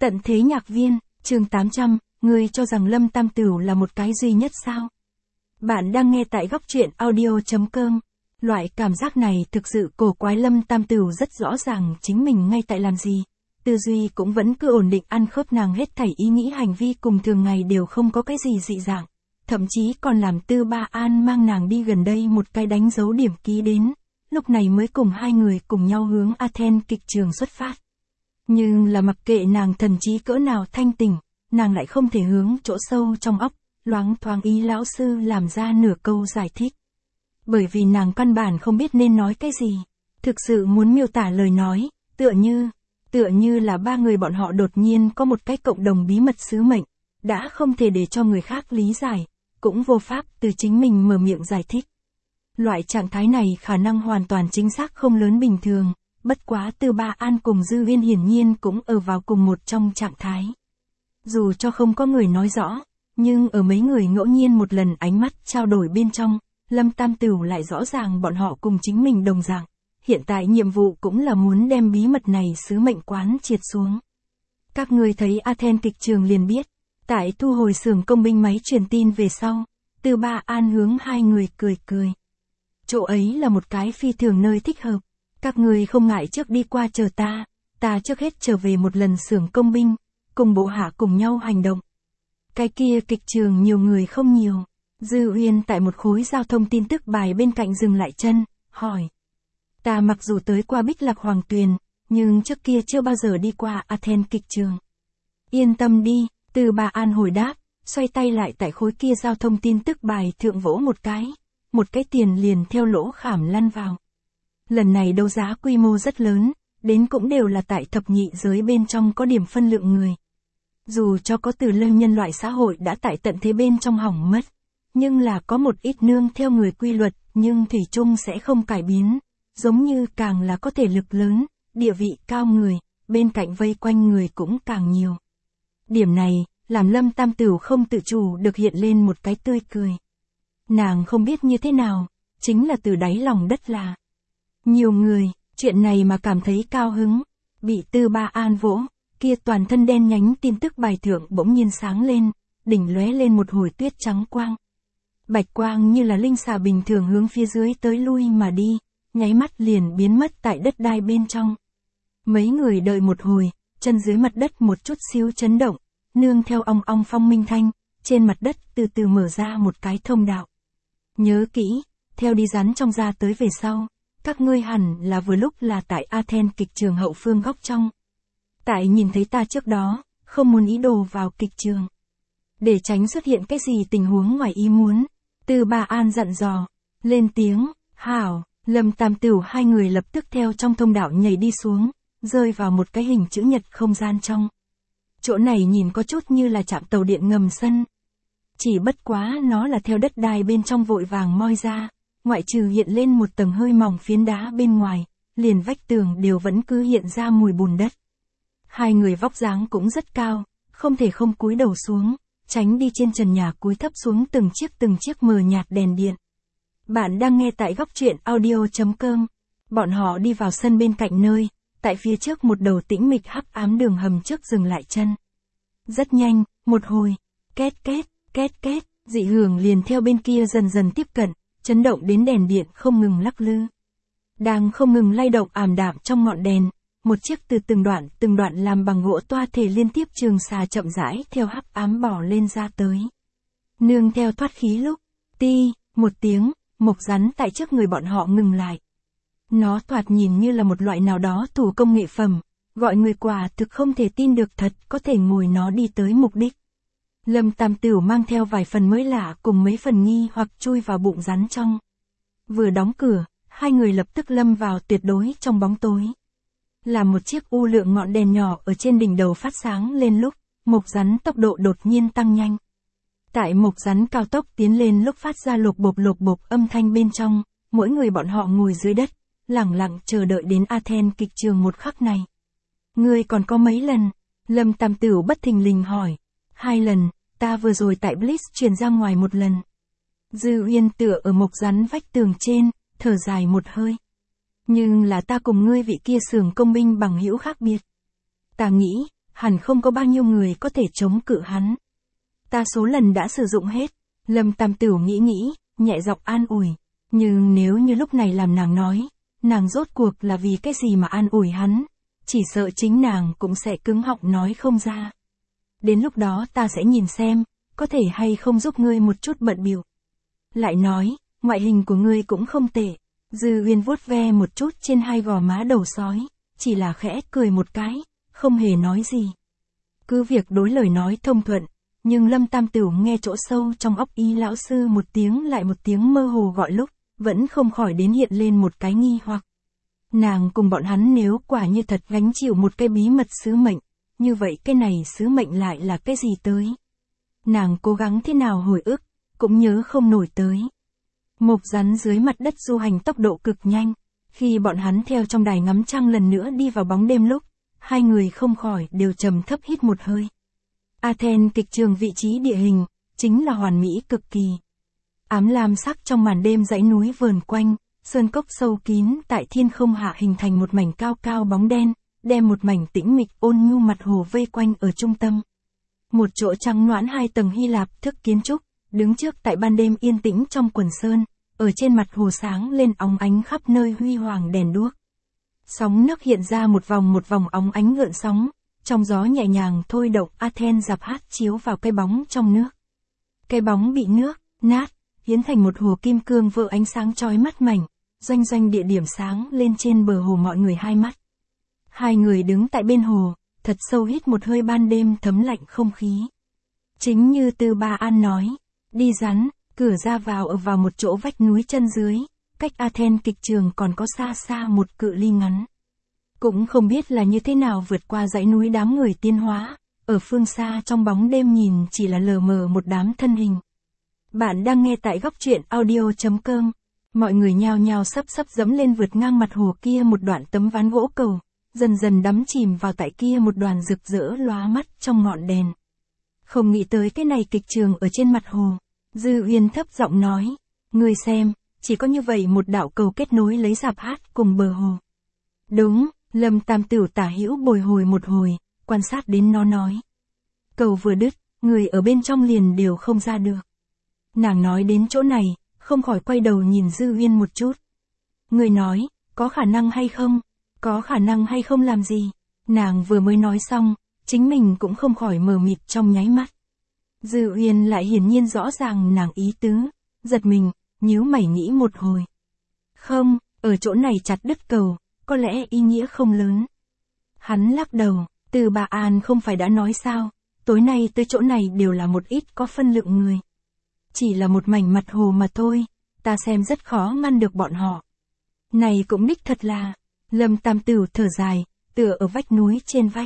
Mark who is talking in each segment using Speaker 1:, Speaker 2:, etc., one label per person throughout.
Speaker 1: Tận thế nhạc viên, chương 800, ngươi cho rằng Lâm Tam Tửu là một cái duy nhất sao? Bạn đang nghe tại góc truyện audio.com. Loại cảm giác này thực sự cổ quái. Lâm Tam Tửu rất rõ ràng chính mình ngay tại làm gì. Tư duy cũng vẫn cứ ổn định ăn khớp, nàng hết thảy ý nghĩ hành vi cùng thường ngày đều không có cái gì dị dạng. Thậm chí còn làm Tư Ba An mang nàng đi gần đây một cái đánh dấu điểm ký đến. Lúc này mới cùng hai người cùng nhau hướng Athens kịch trường xuất phát. Nhưng là mặc kệ nàng thần trí cỡ nào thanh tỉnh, nàng lại không thể hướng chỗ sâu trong óc, loáng thoáng ý lão sư làm ra nửa câu giải thích. Bởi vì nàng căn bản không biết nên nói cái gì. Thực sự muốn miêu tả lời nói, tựa như là ba người bọn họ đột nhiên có một cái cộng đồng bí mật sứ mệnh, đã không thể để cho người khác lý giải, cũng vô pháp từ chính mình mở miệng giải thích. Loại trạng thái này khả năng hoàn toàn chính xác không lớn bình thường, bất quá Tư Ba An cùng Dư Uyên hiển nhiên cũng ở vào cùng một trong trạng thái. Dù cho không có người nói rõ, nhưng ở mấy người ngẫu nhiên một lần ánh mắt trao đổi bên trong, Lâm Tam Tửu lại rõ ràng bọn họ cùng chính mình đồng dạng. Hiện tại nhiệm vụ cũng là muốn đem bí mật này sứ mệnh quán triệt xuống. Các ngươi thấy Athens kịch trường liền biết, tại thu hồi xưởng công binh máy truyền tin về sau, Tư Ba An hướng hai người cười cười. Chỗ ấy là một cái phi thường nơi thích hợp, các ngươi không ngại trước đi qua chờ ta trước hết trở về một lần xưởng công binh, cùng bộ hạ cùng nhau hành động. Cái kia kịch trường nhiều người không nhiều. Dư Uyên tại một khối giao thông tin tức bài bên cạnh dừng lại chân, hỏi. Ta mặc dù tới qua Bích Lạc Hoàng Tuyền, nhưng trước kia chưa bao giờ đi qua Athens kịch trường. Yên tâm đi, Tư Ba An hồi đáp, xoay tay lại tại khối kia giao thông tin tức bài thượng vỗ một cái tiền liền theo lỗ khảm lăn vào. Lần này đấu giá quy mô rất lớn, đến cũng đều là tại thập nhị giới bên trong có điểm phân lượng người. Dù cho có từ lâu nhân loại xã hội đã tại tận thế bên trong hỏng mất, nhưng là có một ít nương theo người quy luật, nhưng thủy chung sẽ không cải biến, giống như càng là có thể lực lớn, địa vị cao người, bên cạnh vây quanh người cũng càng nhiều. Điểm này, làm Lâm Tam Tửu không tự chủ được hiện lên một cái tươi cười. Nàng không biết như thế nào, chính là từ đáy lòng đất là nhiều người, chuyện này mà cảm thấy cao hứng, bị Tư Ba An vỗ, kia toàn thân đen nhánh tin tức bài thượng bỗng nhiên sáng lên, đỉnh lóe lên một hồi tuyết trắng quang. Bạch quang như là linh xà bình thường hướng phía dưới tới lui mà đi, nháy mắt liền biến mất tại đất đai bên trong. Mấy người đợi một hồi, chân dưới mặt đất một chút xíu chấn động, nương theo ong ong phong minh thanh, trên mặt đất từ từ mở ra một cái thông đạo. Nhớ kỹ, theo đi rắn trong ra tới về sau, các ngươi hẳn là vừa lúc là tại Athens kịch trường hậu phương góc trong. Tại nhìn thấy ta trước đó, không muốn ý đồ vào kịch trường. Để tránh xuất hiện cái gì tình huống ngoài ý muốn, Tư Ba An dặn dò, lên tiếng, hảo, Lâm Tam Tửu hai người lập tức theo trong thông đạo nhảy đi xuống, rơi vào một cái hình chữ nhật không gian trong. Chỗ này nhìn có chút như là trạm tàu điện ngầm sân. Chỉ bất quá nó là theo đất đai bên trong vội vàng moi ra, ngoại trừ hiện lên một tầng hơi mỏng phiến đá bên ngoài, liền vách tường đều vẫn cứ hiện ra mùi bùn đất. Hai người vóc dáng cũng rất cao, không thể không cúi đầu xuống, tránh đi trên trần nhà cúi thấp xuống từng chiếc mờ nhạt đèn điện. Bạn đang nghe tại góc truyện audio.com. Bọn họ đi vào sân bên cạnh nơi, tại phía trước một đầu tĩnh mịch hắc ám đường hầm trước dừng lại chân. Rất nhanh, một hồi, két két, dị hưởng liền theo bên kia dần dần tiếp cận, chấn động đến đèn điện không ngừng lắc lư. Đang không ngừng lay động ảm đạm trong ngọn đèn, một chiếc từ từng đoạn làm bằng gỗ toa thể liên tiếp trường xà chậm rãi theo hắc ám bỏ lên ra tới. Nương theo thoát khí lúc, ti, một tiếng, mộc rắn tại trước người bọn họ ngừng lại. Nó thoạt nhìn như là một loại nào đó thủ công nghệ phẩm, gọi người quả thực không thể tin được thật có thể ngồi nó đi tới mục đích. Lâm Tam Tửu mang theo vài phần mới lạ cùng mấy phần nghi hoặc chui vào bụng rắn trong. Vừa đóng cửa, hai người lập tức lâm vào tuyệt đối trong bóng tối. Là một chiếc u lượng ngọn đèn nhỏ ở trên đỉnh đầu phát sáng lên lúc, mộc rắn tốc độ đột nhiên tăng nhanh. Tại mộc rắn cao tốc tiến lên lúc phát ra lục bộp âm thanh bên trong, mỗi người bọn họ ngồi dưới đất, lẳng lặng chờ đợi đến Athens kịch trường một khắc này. Ngươi còn có mấy lần? Lâm Tam Tửu bất thình lình hỏi. 2 lần, ta vừa rồi tại Blitz truyền ra ngoài 1 lần. Dư Uyên tựa ở mộc rắn vách tường trên, thở dài một hơi. Nhưng là ta cùng ngươi vị kia xưởng công binh bằng hữu khác biệt. Ta nghĩ, hẳn không có bao nhiêu người có thể chống cự hắn. Ta số lần đã sử dụng hết, Lâm Tam Tửu nghĩ, nhẹ giọng an ủi. Nhưng nếu như lúc này làm nàng nói, nàng rốt cuộc là vì cái gì mà an ủi hắn, chỉ sợ chính nàng cũng sẽ cứng họng nói không ra. Đến lúc đó ta sẽ nhìn xem, có thể hay không giúp ngươi một chút bận bịu. Lại nói, ngoại hình của ngươi cũng không tệ. Dư Uyên vuốt ve một chút trên hai gò má đầu sói, chỉ là khẽ cười một cái, không hề nói gì. Cứ việc đối lời nói thông thuận, nhưng Lâm Tam Tửu nghe chỗ sâu trong óc Y lão sư một tiếng lại một tiếng mơ hồ gọi lúc, vẫn không khỏi đến hiện lên một cái nghi hoặc. Nàng cùng bọn hắn nếu quả như thật gánh chịu một cái bí mật sứ mệnh, như vậy cái này sứ mệnh lại là cái gì tới? Nàng cố gắng thế nào hồi ức, cũng nhớ không nổi tới. Mộc rắn dưới mặt đất du hành tốc độ cực nhanh, khi bọn hắn theo trong đài ngắm trăng lần nữa đi vào bóng đêm lúc, hai người không khỏi đều trầm thấp hít một hơi. Athens kịch trường vị trí địa hình, chính là hoàn mỹ cực kỳ. Ám lam sắc trong màn đêm dãy núi vờn quanh, sơn cốc sâu kín tại thiên không hạ hình thành một mảnh cao cao bóng đen, đem một mảnh tĩnh mịch ôn nhu mặt hồ vây quanh ở trung tâm. Một chỗ trắng noãn 2 tầng Hy Lạp thức kiến trúc, đứng trước tại ban đêm yên tĩnh trong quần sơn, ở trên mặt hồ sáng lên óng ánh khắp nơi huy hoàng đèn đuốc. Sóng nước hiện ra một vòng óng ánh gợn sóng, trong gió nhẹ nhàng thôi động Athens dạp hát chiếu vào cái bóng trong nước. Cái bóng bị nước, nát, hiến thành một hồ kim cương vỡ ánh sáng chói mắt mảnh, doanh doanh địa điểm sáng lên trên bờ hồ mọi người hai mắt. Hai người đứng tại bên hồ, thật sâu hít một hơi ban đêm thấm lạnh không khí. Chính như Tư Ba An nói, đi rắn, cửa ra vào ở vào một chỗ vách núi chân dưới, cách Athens kịch trường còn có xa xa một cự ly ngắn. Cũng không biết là như thế nào vượt qua dãy núi đám người tiên hóa, ở phương xa trong bóng đêm nhìn chỉ là lờ mờ một đám thân hình. Bạn đang nghe tại góc truyện audio.com, mọi người nhao nhao sắp dẫm lên vượt ngang mặt hồ kia một đoạn tấm ván gỗ cầu, dần dần đắm chìm vào tại kia một đoàn rực rỡ lóa mắt trong ngọn đèn. Không nghĩ tới cái này kịch trường ở trên mặt hồ, Dư Uyên thấp giọng nói, ngươi xem, chỉ có như vậy một đạo cầu kết nối lấy dạp hát cùng bờ hồ. Đúng, Lâm Tam Tửu tả hữu bồi hồi một hồi, quan sát đến nó nói. Cầu vừa đứt, người ở bên trong liền đều không ra được. Nàng nói đến chỗ này, không khỏi quay đầu nhìn Dư Uyên một chút. Người nói, có khả năng hay không? Có khả năng hay không làm gì? Nàng vừa mới nói xong, chính mình cũng không khỏi mờ mịt trong nháy mắt. Dư Uyên lại hiển nhiên rõ ràng nàng ý tứ, giật mình, nhíu mày nghĩ một hồi. Không, ở chỗ này chặt đứt cầu, có lẽ ý nghĩa không lớn. Hắn lắc đầu, Từ Bà An không phải đã nói sao, tối nay tới chỗ này đều là một ít có phân lượng người. Chỉ là một mảnh mặt hồ mà thôi, ta xem rất khó ngăn được bọn họ. Này cũng đích thật là, Lâm Tam Tửu thở dài, tựa ở vách núi trên vách.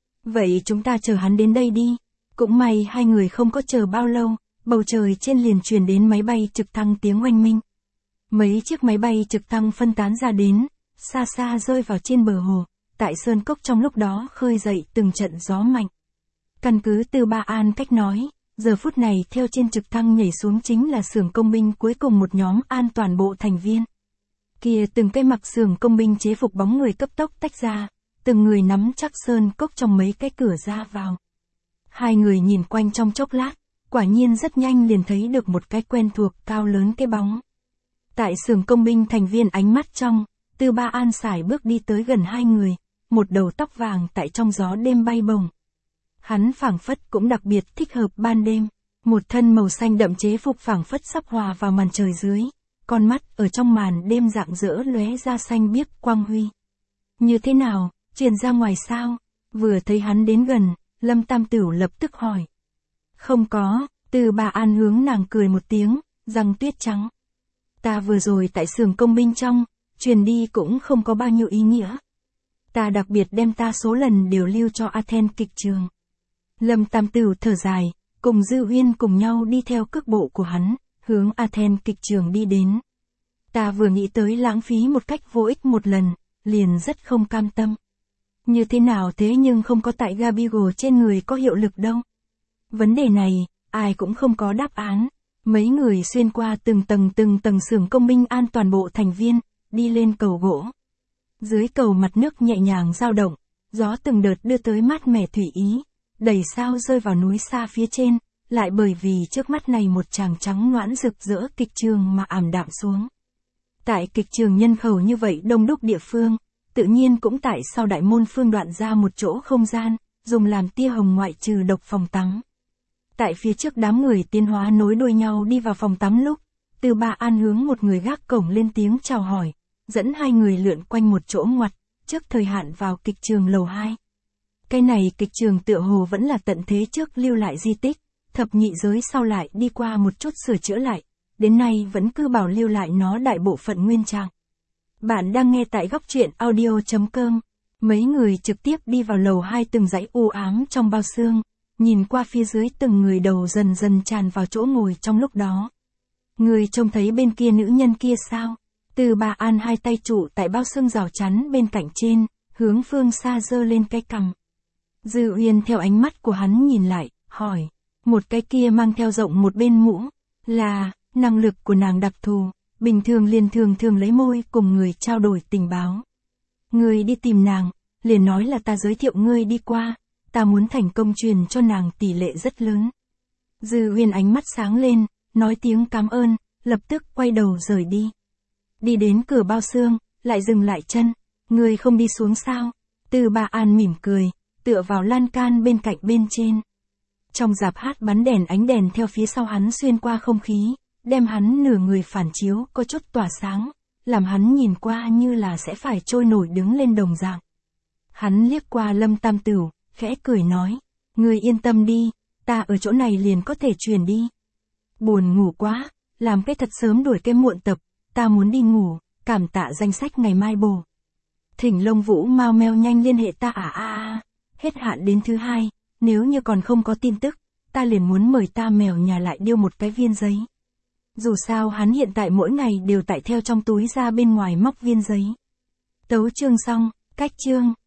Speaker 1: Vậy chúng ta chờ hắn đến đây đi. Cũng may hai người không có chờ bao lâu, bầu trời trên liền truyền đến máy bay trực thăng tiếng oanh minh. Mấy chiếc máy bay trực thăng phân tán ra đến, xa xa rơi vào trên bờ hồ, tại sơn cốc trong lúc đó khơi dậy từng trận gió mạnh. Căn cứ Tư Ba An cách nói, giờ phút này theo trên trực thăng nhảy xuống chính là xưởng công binh cuối cùng một nhóm an toàn bộ thành viên. Kia từng cái mặc xưởng công binh chế phục bóng người cấp tốc tách ra, từng người nắm chắc sơn cốc trong mấy cái cửa ra vào. Hai người nhìn quanh trong chốc lát, quả nhiên rất nhanh liền thấy được một cái quen thuộc cao lớn cái bóng. Tại xưởng công binh thành viên ánh mắt trong, Tư Ba An sải bước đi tới gần hai người, một đầu tóc vàng tại trong gió đêm bay bổng. Hắn phảng phất cũng đặc biệt thích hợp ban đêm, một thân màu xanh đậm chế phục phảng phất sắp hòa vào màn trời dưới, con mắt ở trong màn đêm rạng rỡ lóe ra xanh biếc quang huy. Như thế nào, truyền ra ngoài sao? Vừa thấy hắn đến gần, Lâm Tam Tửu lập tức hỏi. Không có, Từ Bà An hướng nàng cười một tiếng, răng tuyết trắng. Ta vừa rồi tại xưởng công binh trong, truyền đi cũng không có bao nhiêu ý nghĩa. Ta đặc biệt đem ta số lần đều lưu cho Athens kịch trường. Lâm Tam Tửu thở dài, cùng Dư Uyên cùng nhau đi theo cước bộ của hắn, hướng Athens kịch trường đi đến. Ta vừa nghĩ tới lãng phí một cách vô ích một lần, liền rất không cam tâm. Như thế nào thế nhưng không có tại Gabigo trên người có hiệu lực đâu. Vấn đề này, ai cũng không có đáp án. Mấy người xuyên qua từng tầng xưởng công binh an toàn bộ thành viên, đi lên cầu gỗ. Dưới cầu mặt nước nhẹ nhàng dao động, gió từng đợt đưa tới mát mẻ thủy ý, đầy sao rơi vào núi xa phía trên, lại bởi vì trước mắt này một tràng trắng noãn rực rỡ kịch trường mà ảm đạm xuống. Tại kịch trường nhân khẩu như vậy đông đúc địa phương, tự nhiên cũng tại sau đại môn phương đoạn ra một chỗ không gian, dùng làm tia hồng ngoại trừ độc phòng tắm. Tại phía trước đám người tiến hóa nối đuôi nhau đi vào phòng tắm lúc, Từ Ba An hướng một người gác cổng lên tiếng chào hỏi, dẫn hai người lượn quanh một chỗ ngoặt, trước thời hạn vào kịch trường lầu 2. Cái này kịch trường tựa hồ vẫn là tận thế trước lưu lại di tích, thập nhị giới sau lại đi qua một chút sửa chữa lại, đến nay vẫn cứ bảo lưu lại nó đại bộ phận nguyên trạng. Bạn đang nghe tại góc truyện audio.com. Mấy người trực tiếp đi vào lầu 2 từng dãy u ám trong bao xương, nhìn qua phía dưới từng người đầu dần dần tràn vào chỗ ngồi trong lúc đó. Người trông thấy bên kia nữ nhân kia sao? Từ Ba An hai tay trụ tại bao xương rào chắn bên cạnh trên, hướng phương xa giơ lên cái cằm. Dư Uyên theo ánh mắt của hắn nhìn lại, hỏi, một cái kia mang theo rộng một bên mũ, là, năng lực của nàng đặc thù, bình thường liền thường lấy môi cùng người trao đổi tình báo. Ngươi đi tìm nàng, liền nói là ta giới thiệu ngươi đi qua, ta muốn thành công truyền cho nàng tỷ lệ rất lớn. Dư Uyên ánh mắt sáng lên, nói tiếng cảm ơn, lập tức quay đầu rời đi. Đi đến cửa bao xương, lại dừng lại chân, ngươi không đi xuống sao? Từ Ba An mỉm cười, tựa vào lan can bên cạnh bên trên. Trong rạp hát bắn đèn ánh đèn theo phía sau hắn xuyên qua không khí, đem hắn nửa người phản chiếu có chút tỏa sáng, làm hắn nhìn qua như là sẽ phải trôi nổi đứng lên đồng dạng. Hắn liếc qua Lâm Tam Tửu, khẽ cười nói, ngươi yên tâm đi, ta ở chỗ này liền có thể truyền đi. Buồn ngủ quá, làm cái thật sớm đuổi cái muộn tập, ta muốn đi ngủ, cảm tạ danh sách ngày mai bổ. Thỉnh Lông Vũ mau meo nhanh liên hệ ta hết hạn đến thứ 2, nếu như còn không có tin tức, ta liền muốn mời ta mèo nhà lại điêu một cái viên giấy. Dù sao hắn hiện tại mỗi ngày đều tại theo trong túi ra bên ngoài móc viên giấy. Tấu chương xong, cách chương.